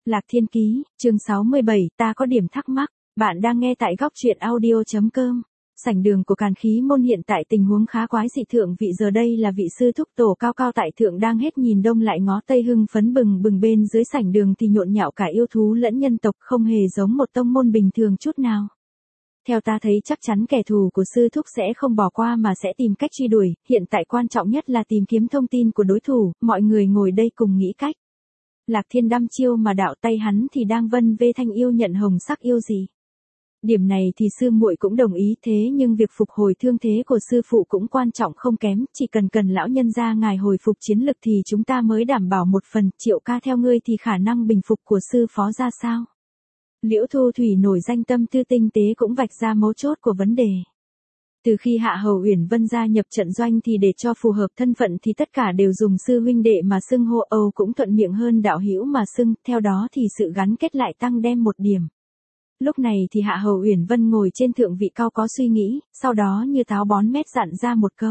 Lạc Thiên Ký, chương 67, ta có điểm thắc mắc. Bạn đang nghe tại góc truyện audio.com. Sảnh đường của Càn Khí Môn hiện tại tình huống khá quái dị. Thượng vị giờ đây là vị sư thúc tổ cao cao tại thượng đang hết nhìn đông lại ngó tây, hưng phấn bừng bừng. Bên dưới sảnh đường thì nhộn nhạo cả yêu thú lẫn nhân tộc, không hề giống một tông môn bình thường chút nào. Theo ta thấy chắc chắn kẻ thù của sư thúc sẽ không bỏ qua mà sẽ tìm cách truy đuổi, hiện tại quan trọng nhất là tìm kiếm thông tin của đối thủ. Mọi người ngồi đây cùng nghĩ cách. Lạc Thiên đăm chiêu mà đạo, tay hắn thì đang vân vê thanh yêu nhận hồng sắc yêu gì. Điểm này thì sư muội cũng đồng ý, thế nhưng việc phục hồi thương thế của sư phụ cũng quan trọng không kém, chỉ cần lão nhân gia ngài hồi phục chiến lực thì chúng ta mới đảm bảo một phần. Triệu ca, theo ngươi thì khả năng bình phục của sư phó ra sao? Liễu Thu Thủy nổi danh tâm tư tinh tế cũng vạch ra mấu chốt của vấn đề. Từ khi Hạ Hầu Uyển Vân gia nhập trận doanh thì để cho phù hợp thân phận thì tất cả đều dùng sư huynh đệ mà xưng hô, Âu cũng thuận miệng hơn đạo hữu mà xưng, theo đó thì sự gắn kết lại tăng đem một điểm. Lúc này thì Hạ Hầu Uyển Vân ngồi trên thượng vị cao có suy nghĩ, sau đó như táo bón mét dặn ra một câu.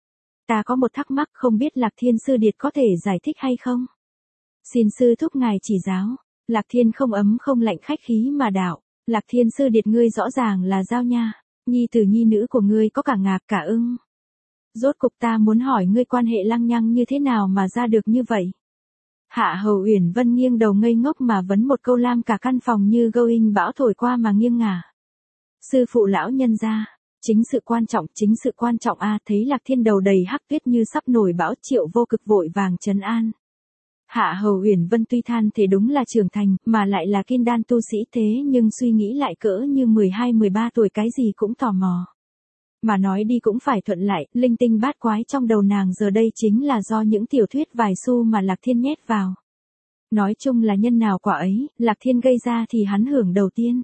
Ta có một thắc mắc, không biết Lạc Thiên sư điệt có thể giải thích hay không? Xin sư thúc ngài chỉ giáo. Lạc Thiên không ấm không lạnh khách khí mà đạo. Lạc Thiên sư điệt, ngươi rõ ràng là giao nha. Nhi tử nhi nữ của ngươi có cả ngạc cả ưng. Rốt cục ta muốn hỏi ngươi quan hệ lăng nhăng như thế nào mà ra được như vậy? Hạ Hầu Uyển Vân nghiêng đầu ngây ngốc mà vấn một câu, làm cả căn phòng như gâu bão thổi qua mà nghiêng ngả. Sư phụ lão nhân gia, chính sự quan trọng a. Thấy Lạc Thiên đầu đầy hắc tuyết như sắp nổi bão, Triệu Vô Cực vội vàng trấn an. Hạ Hầu Uyển Vân tuy than thế đúng là trưởng thành, mà lại là kim đan tu sĩ, thế nhưng suy nghĩ lại cỡ như 12-13 tuổi cái gì cũng tò mò. Mà nói đi cũng phải thuận lại, linh tinh bát quái trong đầu nàng giờ đây chính là do những tiểu thuyết vài xu mà Lạc Thiên nhét vào. Nói chung là nhân nào quả ấy, Lạc Thiên gây ra thì hắn hưởng đầu tiên.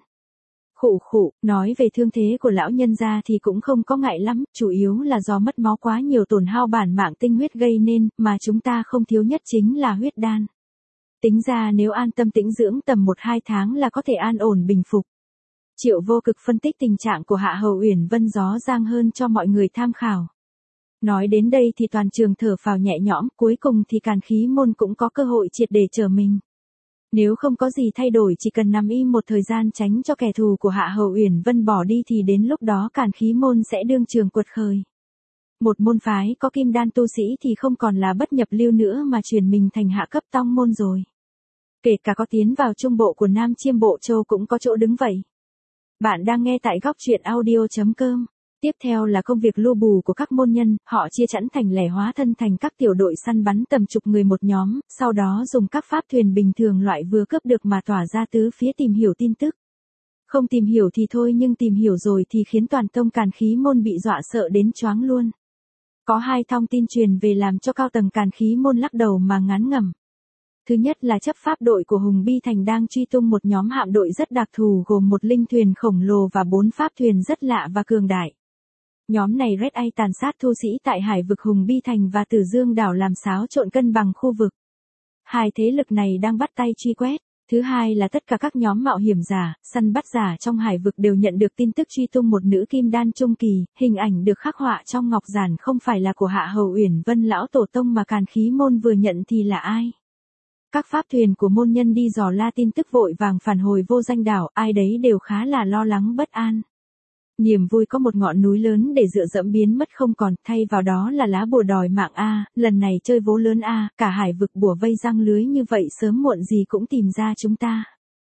Khụ, nói về thương thế của lão nhân gia thì cũng không có ngại lắm, chủ yếu là do mất máu quá nhiều, tổn hao bản mạng tinh huyết gây nên, mà chúng ta không thiếu nhất chính là huyết đan. Tính ra nếu an tâm tĩnh dưỡng tầm 1-2 tháng là có thể an ổn bình phục. Triệu Vô Cực phân tích tình trạng của Hạ Hầu Uyển Vân rõ ràng hơn cho mọi người tham khảo. Nói đến đây thì toàn trường thở phào nhẹ nhõm, cuối cùng thì Càn Khí Môn cũng có cơ hội triệt để trở mình. Nếu không có gì thay đổi, chỉ cần nằm im một thời gian tránh cho kẻ thù của Hạ Hầu Uyển Vân bỏ đi thì đến lúc đó Càn Khí Môn sẽ đương trường quật khởi. Một môn phái có kim đan tu sĩ thì không còn là bất nhập lưu nữa mà chuyển mình thành hạ cấp tông môn rồi. Kể cả có tiến vào trung bộ của Nam Chiêm Bộ Châu cũng có chỗ đứng vậy. Bạn đang nghe tại góc truyện audio.com. Tiếp theo là công việc lưu bù của các môn nhân, họ chia chẵn thành lẻ, hóa thân thành các tiểu đội săn bắn tầm chục người một nhóm, sau đó dùng các pháp thuyền bình thường loại vừa cướp được mà tỏa ra tứ phía tìm hiểu tin tức. Không tìm hiểu thì thôi, nhưng tìm hiểu rồi thì khiến toàn tông Càn Khí Môn bị dọa sợ đến choáng luôn. Có hai thông tin truyền về làm cho cao tầng Càn Khí Môn lắc đầu mà ngán ngẩm. Thứ nhất là chấp pháp đội của Hùng Bi Thành đang truy tung một nhóm hạm đội rất đặc thù gồm một linh thuyền khổng lồ và 4 pháp thuyền rất lạ và cường đại. Nhóm này Red Eye tàn sát thu sĩ tại hải vực Hùng Bi Thành và Tử Dương đảo, làm xáo trộn cân bằng khu vực. Hai thế lực này đang bắt tay truy quét. Thứ hai là tất cả các nhóm mạo hiểm giả, săn bắt giả trong hải vực đều nhận được tin tức truy tung một nữ kim đan trung kỳ, hình ảnh được khắc họa trong ngọc giản không phải là của Hạ Hầu Uyển Vân lão tổ tông mà Càn Khí Môn vừa nhận thì là ai? Các pháp thuyền của môn nhân đi dò la tin tức vội vàng phản hồi Vô Danh đảo, ai đấy đều khá là lo lắng bất an. Niềm vui có một ngọn núi lớn để dựa dẫm biến mất không còn, thay vào đó là lá bùa đòi mạng a, lần này chơi vố lớn a, cả hải vực bùa vây răng lưới như vậy sớm muộn gì cũng tìm ra chúng ta.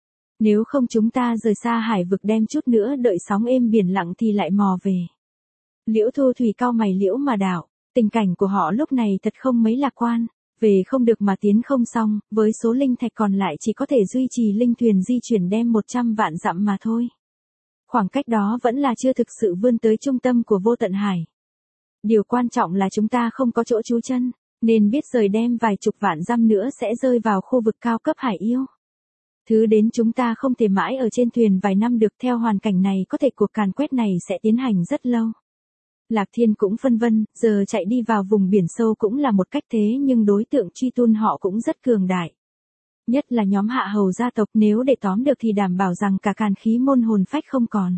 Nếu không chúng ta rời xa hải vực đem chút nữa đợi sóng êm biển lặng thì lại mò về. Liễu Thu Thủy cau mày liễu mà đạo, tình cảnh của họ lúc này thật không mấy lạc quan. Về không được mà tiến không xong, với số linh thạch còn lại chỉ có thể duy trì linh thuyền di chuyển đem 100 vạn dặm mà thôi. Khoảng cách đó vẫn là chưa thực sự vươn tới trung tâm của vô tận hải. Điều quan trọng là chúng ta không có chỗ trú chân, nên biết rời đem vài chục vạn dặm nữa sẽ rơi vào khu vực cao cấp hải yêu. Thứ đến chúng ta không thể mãi ở trên thuyền vài năm được, theo hoàn cảnh này có thể cuộc càn quét này sẽ tiến hành rất lâu. Lạc Thiên cũng phân vân, giờ chạy đi vào vùng biển sâu cũng là một cách, thế nhưng đối tượng truy tung họ cũng rất cường đại. Nhất là nhóm Hạ Hầu gia tộc, nếu để tóm được thì đảm bảo rằng cả Càn Khí Môn hồn phách không còn.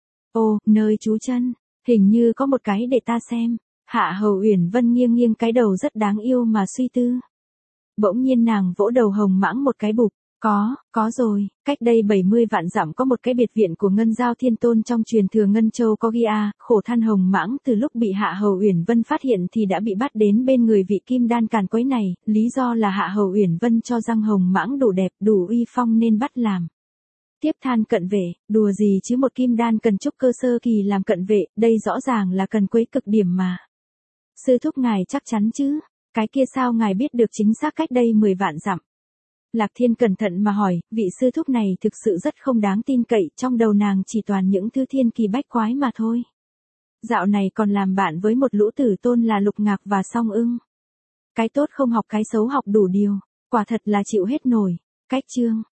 Ô, nơi trú chân, hình như có một cái để ta xem. Hạ Hầu Uyển Vân nghiêng cái đầu rất đáng yêu mà suy tư. Bỗng nhiên nàng vỗ đầu Hồng Mãng một cái bụp, Có rồi, cách đây 70 vạn dặm có một cái biệt viện của Ngân Giao Thiên Tôn trong truyền thừa Ngân Châu có ghi khổ than hồng mãng từ lúc bị Hạ Hầu Uyển Vân phát hiện thì đã bị bắt đến bên người vị kim đan càn quấy này, lý do là Hạ Hầu Uyển Vân cho răng hồng mãng đủ đẹp, đủ uy phong nên bắt làm. Tiếp than cận vệ, đùa gì chứ một kim đan cần trúc cơ sơ kỳ làm cận vệ, đây rõ ràng là cần quấy cực điểm mà. Sư thúc ngài chắc chắn chứ, cái kia sao ngài biết được chính xác cách đây 10 vạn dặm. Lạc Thiên cẩn thận mà hỏi, vị sư thúc này thực sự rất không đáng tin cậy, trong đầu nàng chỉ toàn những thứ thiên kỳ bách quái mà thôi. Dạo này còn làm bạn với một lũ tử tôn là Lục Ngạc và Song Ưng. Cái tốt không học cái xấu học đủ điều, quả thật là chịu hết nổi. Cách chương